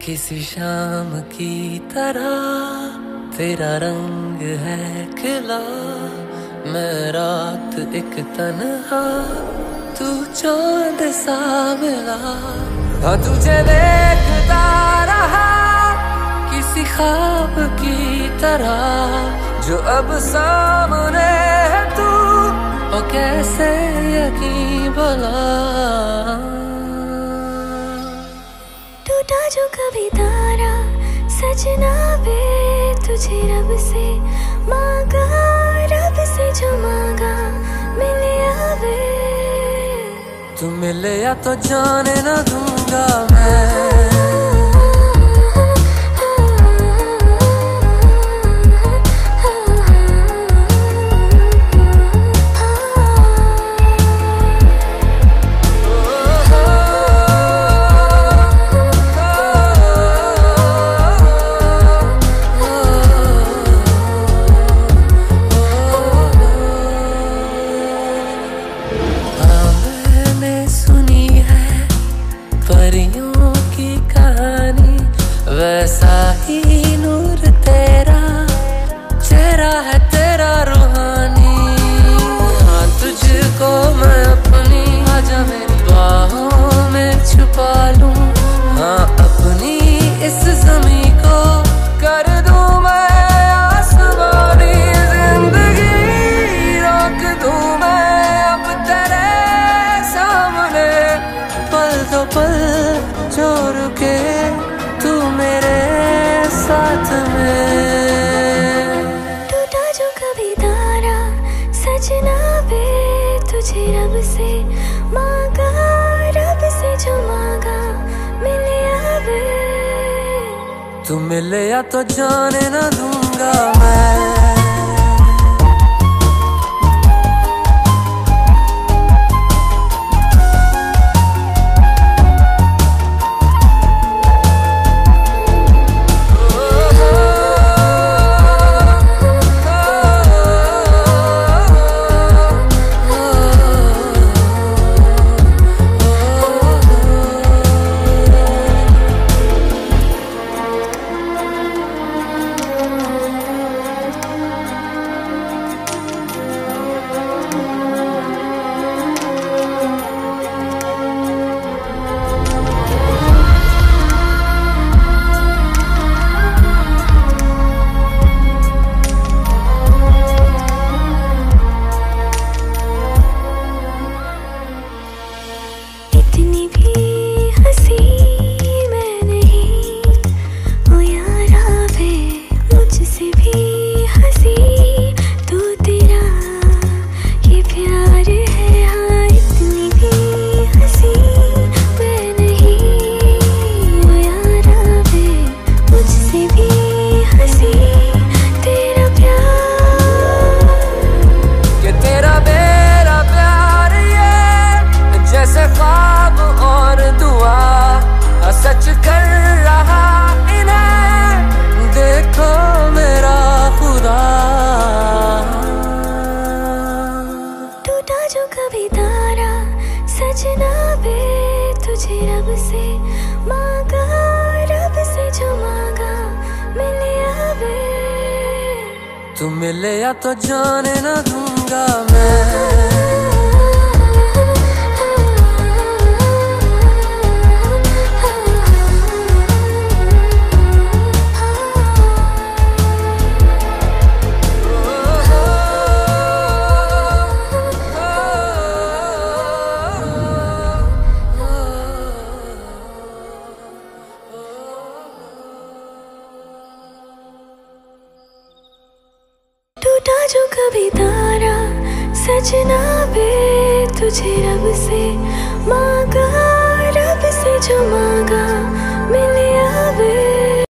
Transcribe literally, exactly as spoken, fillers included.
किसी शाम की तरह तेरा रंग है खिला, मैं रात एक तन्हा, तू चांद सा मिला। हाँ तुझे देखता रहा किसी ख्वाब की तरह, जो अब सामने है तू, और कैसे यकीन भला। टूटा जो कभी तारा सजना वे, तुझे रब से मांगा, रब से जो मांगा मिले आवे। तू मिले या तो जाने ना दूंगा मैं। परियों की कहानी वैसा ही नूर तेरा, चेहरा है तेरा रूहानी। हाँ तुझको मैं अपनी आजा मेरी बाहों में छुपा लूं, हाँ अपनी इस ज़मीं को कर दूं मैं आसमानी। जिंदगी रोक दूं मैं अब तेरे सामने, पल दो पल जो रुके तू मेरे साथ में। टूटा जो कभी तारा सजना वे, तुझे रब से मांगा, रब से जो मांगा मिले आवे। तू मिले या तो जाने ना दूंगा मैं। इतनी भी हंसी मैं नहीं ओ यारा वे, मुझसे भी हंसी तू, तेरा ये प्यार है। हाँ इतनी भी हंसी मैं नहीं ओ यारा वे, मुझसे भी हंसी तेरा प्यार। कि तेरा मेरा प्यार ये जैसे ख्वाब और दुआ, सच कर रहा इन्हें देखो मेरा खुदा। टूटा जो कभी तारा सजना वे, तुझे रब से मांगा, रब से जो मांगा मिले आवे। तू मिले या तो जाने ना दूंगा मैं। टूटा जो कभी तारा सजना वे, तुझे रब से मांगा, रब से जो मांगा